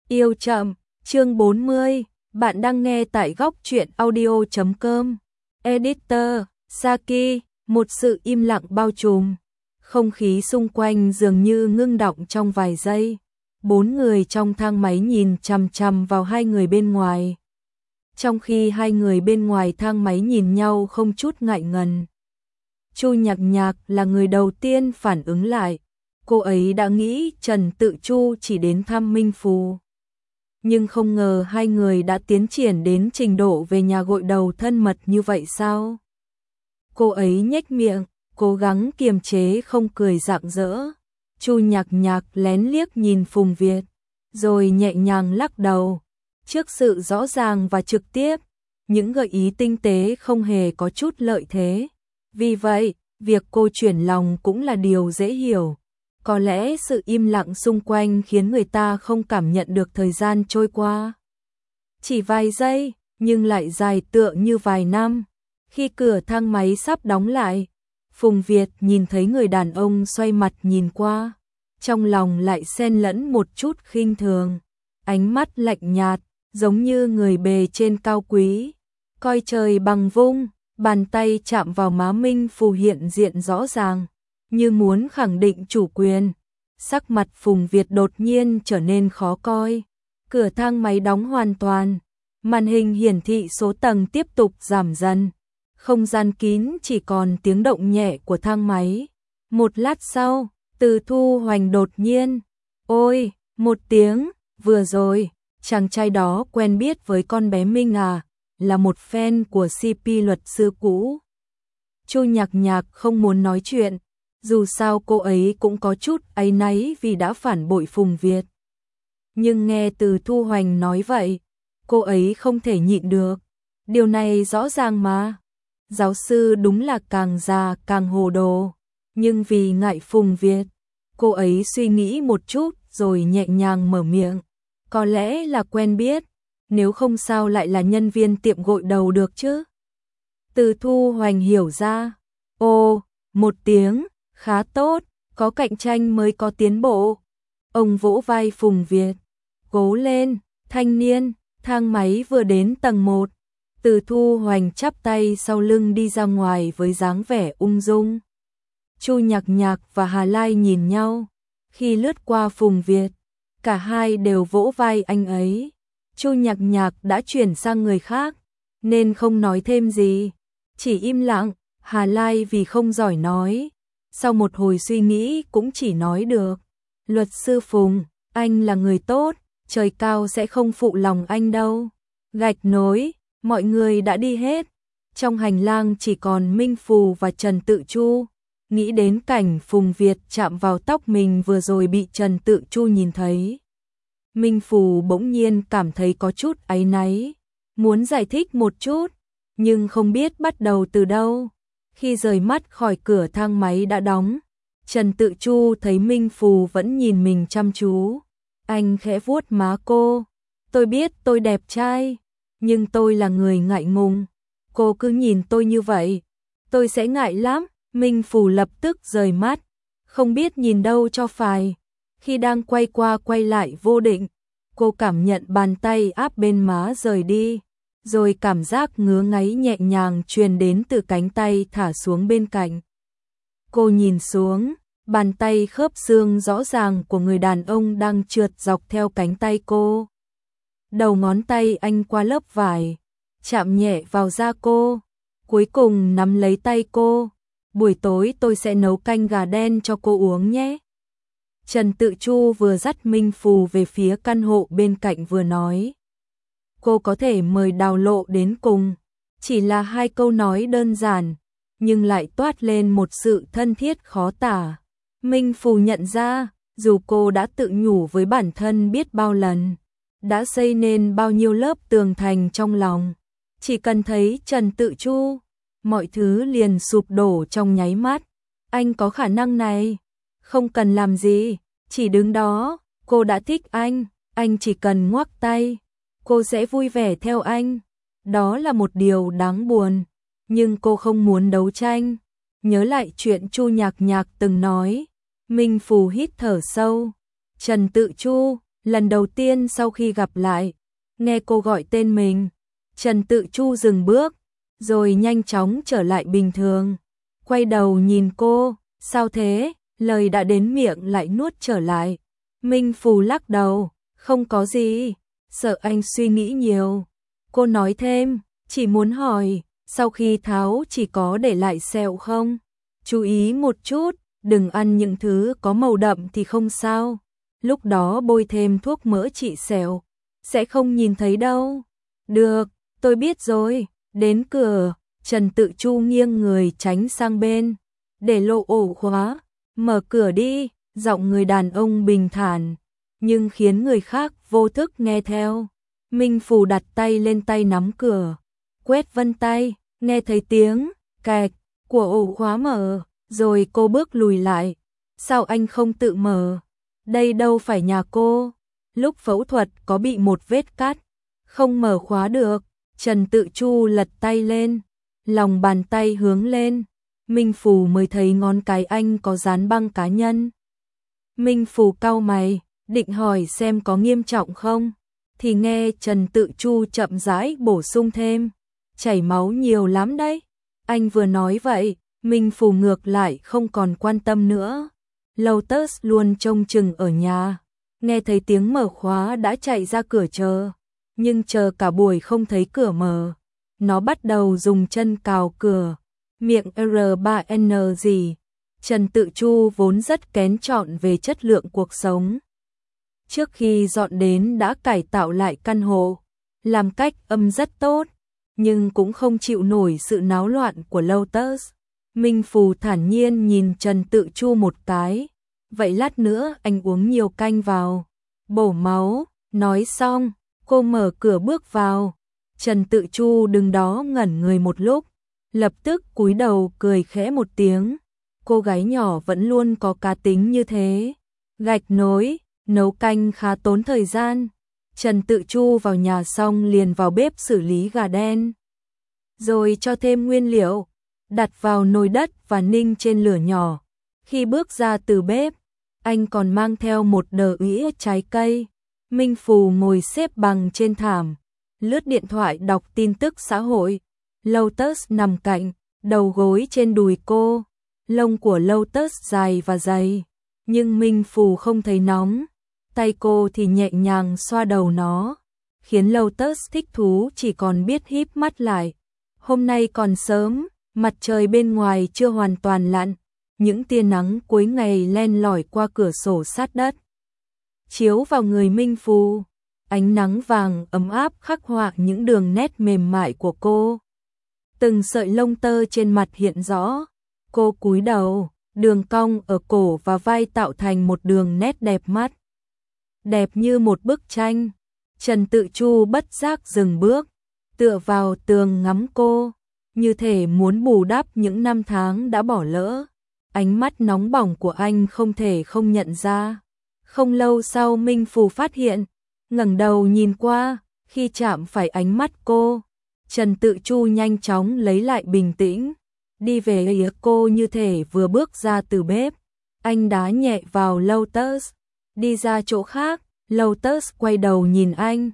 Yêu chậm, chương 40, bạn đang nghe tại góc truyện audio.com. Editor, Saki, một sự im lặng bao trùm. Không khí xung quanh dường như ngưng đọng trong vài giây. 4 người trong thang máy nhìn chằm chằm vào hai người bên ngoài. Trong khi hai người bên ngoài thang máy nhìn nhau không chút ngại ngần. Chu Nhạc Nhạc là người đầu tiên phản ứng lại. Cô ấy đã nghĩ Trần Tự Chu chỉ đến thăm Minh Phù. Nhưng không ngờ hai người đã tiến triển đến trình độ về nhà gội đầu thân mật như vậy sao? Cô ấy nhếch miệng, cố gắng kiềm chế không cười rạng rỡ. Chu Nhạc Nhạc lén liếc nhìn Phùng Việt, rồi nhẹ nhàng lắc đầu. Trước sự rõ ràng và trực tiếp, những gợi ý tinh tế không hề có chút lợi thế. Vì vậy, việc cô chuyển lòng cũng là điều dễ hiểu. Có lẽ sự im lặng xung quanh khiến người ta không cảm nhận được thời gian trôi qua. Chỉ vài giây, nhưng lại dài tựa như vài năm. Khi cửa thang máy sắp đóng lại, Phùng Việt nhìn thấy người đàn ông xoay mặt nhìn qua. Trong lòng lại xen lẫn một chút khinh thường. Ánh mắt lạnh nhạt, giống như người bề trên cao quý. Coi trời bằng vung, bàn tay chạm vào má Minh Phù hiện diện rõ ràng. Như muốn khẳng định chủ quyền. Sắc mặt Phùng Việt đột nhiên trở nên khó coi. Cửa thang máy đóng hoàn toàn. Màn hình hiển thị số tầng tiếp tục giảm dần. Không gian kín chỉ còn tiếng động nhẹ của thang máy. Một lát sau, Từ Thu Hoành đột nhiên. Ôi, một tiếng, vừa rồi, chàng trai đó quen biết với con bé Minh à, là một fan của CP luật sư cũ. Chu Nhạc Nhạc không muốn nói chuyện. Dù sao cô ấy cũng có chút áy náy vì đã phản bội Phùng Việt. Nhưng nghe Từ Thu Hoành nói vậy, cô ấy không thể nhịn được. Điều này rõ ràng mà. Giáo sư đúng là càng già càng hồ đồ. Nhưng vì ngại Phùng Việt, cô ấy suy nghĩ một chút rồi nhẹ nhàng mở miệng. Có lẽ là quen biết, nếu không sao lại là nhân viên tiệm gội đầu được chứ. Từ Thu Hoành hiểu ra. Ồ, một tiếng. Khá tốt, có cạnh tranh mới có tiến bộ. Ông vỗ vai Phùng Việt. Cố lên, thanh niên, thang máy vừa đến tầng 1. Từ Thu Hoành chắp tay sau lưng đi ra ngoài với dáng vẻ ung dung. Chu Nhạc Nhạc và Hà Lai nhìn nhau. Khi lướt qua Phùng Việt, cả hai đều vỗ vai anh ấy. Chu Nhạc Nhạc đã chuyển sang người khác, nên không nói thêm gì. Chỉ im lặng, Hà Lai vì không giỏi nói. Sau một hồi suy nghĩ cũng chỉ nói được. Luật sư Phùng, anh là người tốt, trời cao sẽ không phụ lòng anh đâu. Gạch nối, mọi người đã đi hết. Trong hành lang chỉ còn Minh Phù và Trần Tự Chu. Nghĩ đến cảnh Phùng Việt chạm vào tóc mình vừa rồi bị Trần Tự Chu nhìn thấy. Minh Phù bỗng nhiên cảm thấy có chút áy náy. Muốn giải thích một chút, nhưng không biết bắt đầu từ đâu. Khi rời mắt khỏi cửa thang máy đã đóng, Trần Tự Chu thấy Minh Phù vẫn nhìn mình chăm chú. Anh khẽ vuốt má cô. Tôi biết tôi đẹp trai, nhưng tôi là người ngại ngùng. Cô cứ nhìn tôi như vậy, tôi sẽ ngại lắm. Minh Phù lập tức rời mắt, không biết nhìn đâu cho phải. Khi đang quay qua quay lại vô định, cô cảm nhận bàn tay áp bên má rời đi. Rồi cảm giác ngứa ngáy nhẹ nhàng truyền đến từ cánh tay thả xuống bên cạnh. Cô nhìn xuống, bàn tay khớp xương rõ ràng của người đàn ông đang trượt dọc theo cánh tay cô. Đầu ngón tay anh qua lớp vải, chạm nhẹ vào da cô, cuối cùng nắm lấy tay cô. Buổi tối tôi sẽ nấu canh gà đen cho cô uống nhé. Trần Tự Chu vừa dắt Minh Phù về phía căn hộ bên cạnh vừa nói. Cô có thể mời Đào Lộ đến cùng. Chỉ là hai câu nói đơn giản, nhưng lại toát lên một sự thân thiết khó tả. Minh Phù nhận ra, dù cô đã tự nhủ với bản thân biết bao lần, đã xây nên bao nhiêu lớp tường thành trong lòng. Chỉ cần thấy Trần Tự Chu, mọi thứ liền sụp đổ trong nháy mắt. Anh có khả năng này, không cần làm gì, chỉ đứng đó, cô đã thích anh chỉ cần ngoắc tay. Cô sẽ vui vẻ theo anh. Đó là một điều đáng buồn, nhưng cô không muốn đấu tranh. Nhớ lại chuyện Chu Nhạc Nhạc từng nói, Minh Phù hít thở sâu. Trần Tự Chu, Lần đầu tiên sau khi gặp lại, nghe cô gọi tên mình, Trần Tự Chu dừng bước, rồi nhanh chóng trở lại bình thường. Quay đầu nhìn cô, sao thế? Lời đã đến miệng lại nuốt trở lại. Minh Phù lắc đầu, không có gì, sợ anh suy nghĩ nhiều. Cô nói thêm, chỉ muốn hỏi, sau khi tháo chỉ có để lại sẹo không? Chú ý một chút, đừng ăn những thứ có màu đậm thì không sao. Lúc đó bôi thêm thuốc mỡ trị sẹo, sẽ không nhìn thấy đâu. Được, tôi biết rồi. Đến cửa, Trần Tự Chu nghiêng người tránh sang bên, để lộ ổ khóa. Mở cửa đi, giọng người đàn ông bình thản, nhưng khiến người khác vô thức nghe theo. Minh Phù đặt tay lên tay nắm cửa, quét vân tay, nghe thấy tiếng kẹt của ổ khóa mở, rồi cô bước lùi lại. Sao anh không tự mở? Đây đâu phải nhà cô. Lúc phẫu thuật có bị một vết cắt, không mở khóa được. Trần Tự Chu lật tay lên, lòng bàn tay hướng lên. Minh Phù mới thấy ngón cái anh có dán băng cá nhân. Minh Phù cau mày, định hỏi xem có nghiêm trọng không, thì nghe Trần Tự Chu chậm rãi bổ sung thêm, chảy máu nhiều lắm đấy. Anh vừa nói vậy, Minh Phù ngược lại không còn quan tâm nữa. Lotus luôn trông chừng ở nhà, nghe thấy tiếng mở khóa đã chạy ra cửa chờ, nhưng chờ cả buổi không thấy cửa mở. Nó bắt đầu dùng chân cào cửa, miệng R3N gì. Trần Tự Chu vốn rất kén chọn về chất lượng cuộc sống. Trước khi dọn đến đã cải tạo lại căn hộ, làm cách âm rất tốt, nhưng cũng không chịu nổi sự náo loạn của Lotus. Minh Phù thản nhiên nhìn Trần Tự Chu một cái, vậy lát nữa anh uống nhiều canh vào, bổ máu. Nói xong, cô mở cửa bước vào. Trần Tự Chu đứng đó ngẩn người một lúc, lập tức cúi đầu cười khẽ một tiếng. Cô gái nhỏ vẫn luôn có cá tính như thế. Gạch nối, nấu canh khá tốn thời gian. Trần Tự Chu vào nhà xong liền vào bếp xử lý gà đen, rồi cho thêm nguyên liệu, đặt vào nồi đất và ninh trên lửa nhỏ. Khi bước ra từ bếp, anh còn mang theo một đờ ĩa trái cây. Minh Phù ngồi xếp bằng trên thảm, lướt điện thoại đọc tin tức xã hội. Lotus nằm cạnh, đầu gối trên đùi cô. Lông của Lotus dài và dày, nhưng Minh Phù không thấy nóng. Tay cô thì nhẹ nhàng xoa đầu nó, khiến Lotus thích thú chỉ còn biết híp mắt lại. Hôm nay còn sớm, mặt trời bên ngoài chưa hoàn toàn lặn, những tia nắng cuối ngày len lỏi qua cửa sổ sát đất, chiếu vào người Minh Phù. Ánh nắng vàng ấm áp khắc họa những đường nét mềm mại của cô. Từng sợi lông tơ trên mặt hiện rõ. Cô cúi đầu, đường cong ở cổ và vai tạo thành một đường nét đẹp mắt, đẹp như một bức tranh. Trần Tự Chu bất giác dừng bước, tựa vào tường ngắm cô, như thể muốn bù đắp những năm tháng đã bỏ lỡ. Ánh mắt nóng bỏng của anh không thể không nhận ra. Không lâu sau Minh Phù phát hiện, ngẩng đầu nhìn qua, khi chạm phải ánh mắt cô, Trần Tự Chu nhanh chóng lấy lại bình tĩnh, đi về phía cô như thể vừa bước ra từ bếp. Anh đá nhẹ vào Lotus, đi ra chỗ khác. Lotus quay đầu nhìn anh,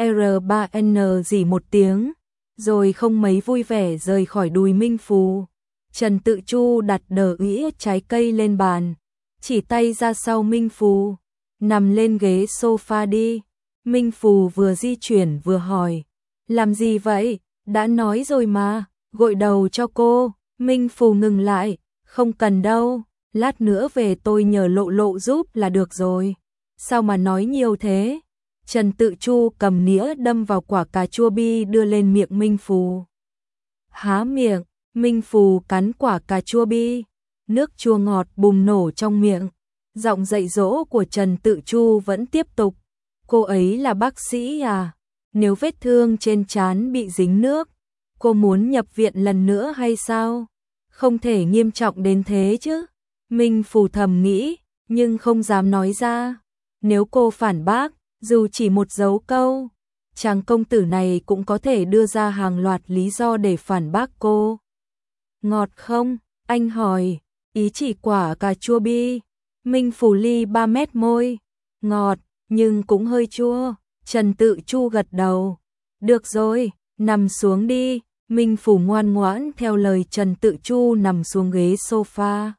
R3N gì một tiếng, rồi không mấy vui vẻ rời khỏi đùi Minh Phù. Trần Tự Chu đặt đờ ĩa trái cây lên bàn, chỉ tay ra sau Minh Phù, nằm lên ghế sofa đi. Minh Phù vừa di chuyển vừa hỏi, làm gì vậy? Đã nói rồi mà, gội đầu cho cô. Minh Phù ngừng lại, không cần đâu, lát nữa về tôi nhờ Lộ Lộ giúp là được rồi. Sao mà nói nhiều thế? Trần Tự Chu cầm nĩa đâm vào quả cà chua bi đưa lên miệng Minh Phù. Há miệng, Minh Phù cắn quả cà chua bi, nước chua ngọt bùng nổ trong miệng. Giọng dạy dỗ của Trần Tự Chu vẫn tiếp tục. Cô ấy là bác sĩ à? Nếu vết thương trên trán bị dính nước, cô muốn nhập viện lần nữa hay sao? Không thể nghiêm trọng đến thế chứ? Minh Phù thầm nghĩ, nhưng không dám nói ra. Nếu cô phản bác, dù chỉ một dấu câu, chàng công tử này cũng có thể đưa ra hàng loạt lý do để phản bác cô. Ngọt không? Anh hỏi, ý chỉ quả cà chua bi. Minh Phù ly 3 mét môi. Ngọt, nhưng cũng hơi chua. Trần Tự Chu gật đầu. Được rồi, nằm xuống đi. Minh Phủ ngoan ngoãn theo lời Trần Tự Chu nằm xuống ghế sofa.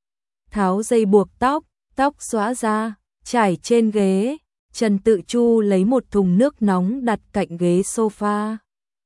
Tháo dây buộc tóc, tóc xõa ra, trải trên ghế. Trần Tự Chu lấy một thùng nước nóng đặt cạnh ghế sofa.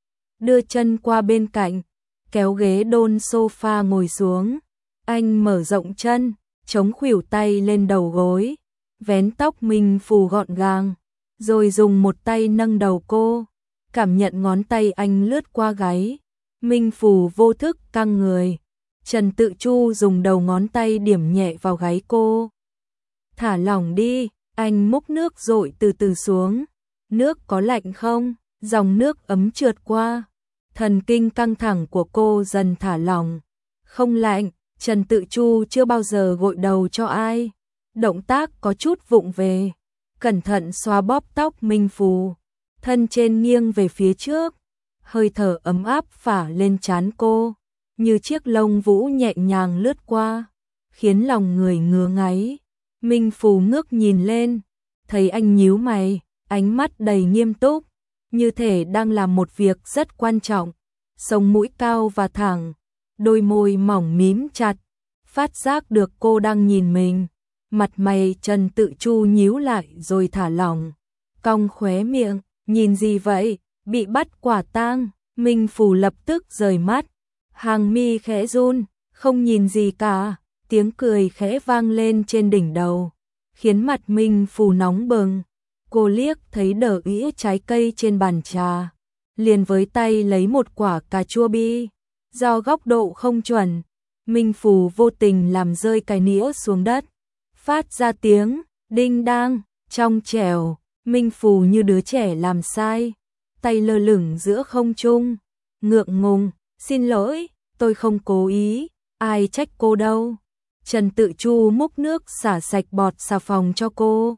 Đưa chân qua bên cạnh, kéo ghế đôn sofa ngồi xuống. Anh mở rộng chân, chống khuỷu tay lên đầu gối, vén tóc Minh Phủ gọn gàng, rồi dùng một tay nâng đầu cô, cảm nhận ngón tay anh lướt qua gáy. Minh Phủ vô thức căng người. Trần Tự Chu dùng đầu ngón tay điểm nhẹ vào gáy cô. Thả lỏng đi, anh múc nước dội từ từ xuống. Nước có lạnh không? Dòng nước ấm trượt qua. Thần kinh căng thẳng của cô dần thả lỏng. Không lạnh. Trần Tự Chu chưa bao giờ gội đầu cho ai. Động tác có chút vụng về. Cẩn thận xoa bóp tóc Minh Phủ. Thân trên nghiêng về phía trước. Hơi thở ấm áp phả lên trán cô, như chiếc lông vũ nhẹ nhàng lướt qua, khiến lòng người ngứa ngáy. Minh Phủ ngước nhìn lên, thấy anh nhíu mày, ánh mắt đầy nghiêm túc, như thể đang làm một việc rất quan trọng. Sống mũi cao và thẳng, đôi môi mỏng mím chặt, phát giác được cô đang nhìn mình. Mặt mày Trần Tự Chu nhíu lại rồi thả lỏng, cong khóe miệng, nhìn gì vậy? Bị bắt quả tang. Minh Phủ lập tức rời mắt, hàng mi khẽ run, không nhìn gì cả. Tiếng cười khẽ vang lên trên đỉnh đầu, khiến mặt Minh Phủ nóng bừng. Cô liếc thấy đờ ĩa trái cây trên bàn trà, liền với tay lấy một quả cà chua bi. Do góc độ không chuẩn, Minh Phủ vô tình làm rơi cái nĩa xuống đất, phát ra tiếng đinh đang trong trẻo. Minh Phủ như đứa trẻ làm sai, tay lơ lửng giữa không trung, ngượng ngùng, xin lỗi, tôi không cố ý, ai trách cô đâu. Trần Tự Chu múc nước xả sạch bọt xà phòng cho cô.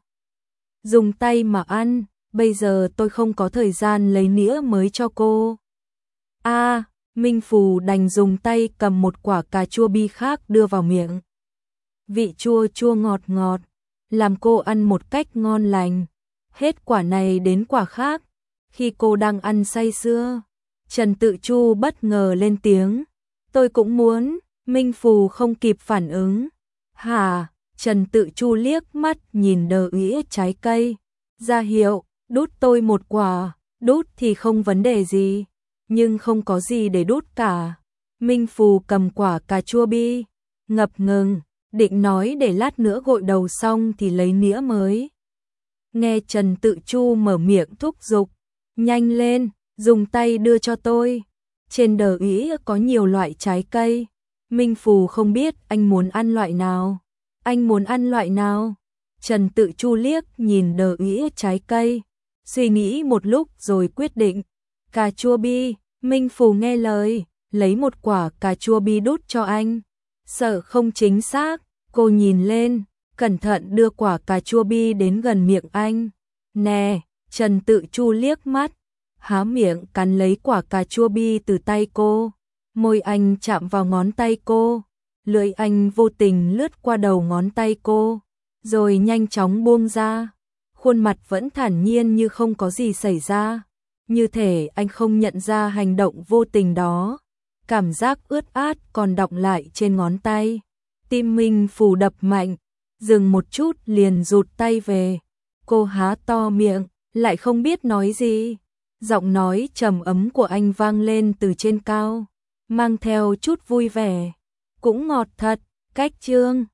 Dùng tay mà ăn, bây giờ tôi không có thời gian lấy nĩa mới cho cô. Minh Phủ đành dùng tay cầm một quả cà chua bi khác đưa vào miệng. Vị chua chua ngọt ngọt, làm cô ăn một cách ngon lành. Hết quả này đến quả khác. Khi cô đang ăn say sưa, Trần Tự Chu bất ngờ lên tiếng. Tôi cũng muốn. Minh Phủ không kịp phản ứng. Hả? Trần Tự Chu liếc mắt nhìn đờ ĩa trái cây, ra hiệu, đút tôi một quả. Đút thì không vấn đề gì, nhưng không có gì để đút cả. Minh Phủ cầm quả cà chua bi, ngập ngừng, định nói để lát nữa gội đầu xong thì lấy nĩa mới. Nghe Trần Tự Chu mở miệng thúc giục, nhanh lên, dùng tay đưa cho tôi. Trên đờ ĩa có nhiều loại trái cây. Minh Phủ không biết anh muốn ăn loại nào. Anh muốn ăn loại nào? Trần Tự Chu liếc nhìn đờ ĩa trái cây, suy nghĩ một lúc rồi quyết định. Cà chua bi. Minh Phủ nghe lời, lấy một quả cà chua bi đút cho anh. Sợ không chính xác, cô nhìn lên, cẩn thận đưa quả cà chua bi đến gần miệng anh. Nè, Trần Tự Chu liếc mắt, há miệng cắn lấy quả cà chua bi từ tay cô. Môi anh chạm vào ngón tay cô, lưỡi anh vô tình lướt qua đầu ngón tay cô, rồi nhanh chóng buông ra. Khuôn mặt vẫn thản nhiên như không có gì xảy ra, như thể anh không nhận ra hành động vô tình đó. Cảm giác ướt át còn đọng lại trên ngón tay. Tim Minh Phủ đập mạnh, dừng một chút liền rụt tay về. Cô há to miệng, lại không biết nói gì. Giọng nói trầm ấm của anh vang lên từ trên cao, mang theo chút vui vẻ. Cũng ngọt thật. Cách chương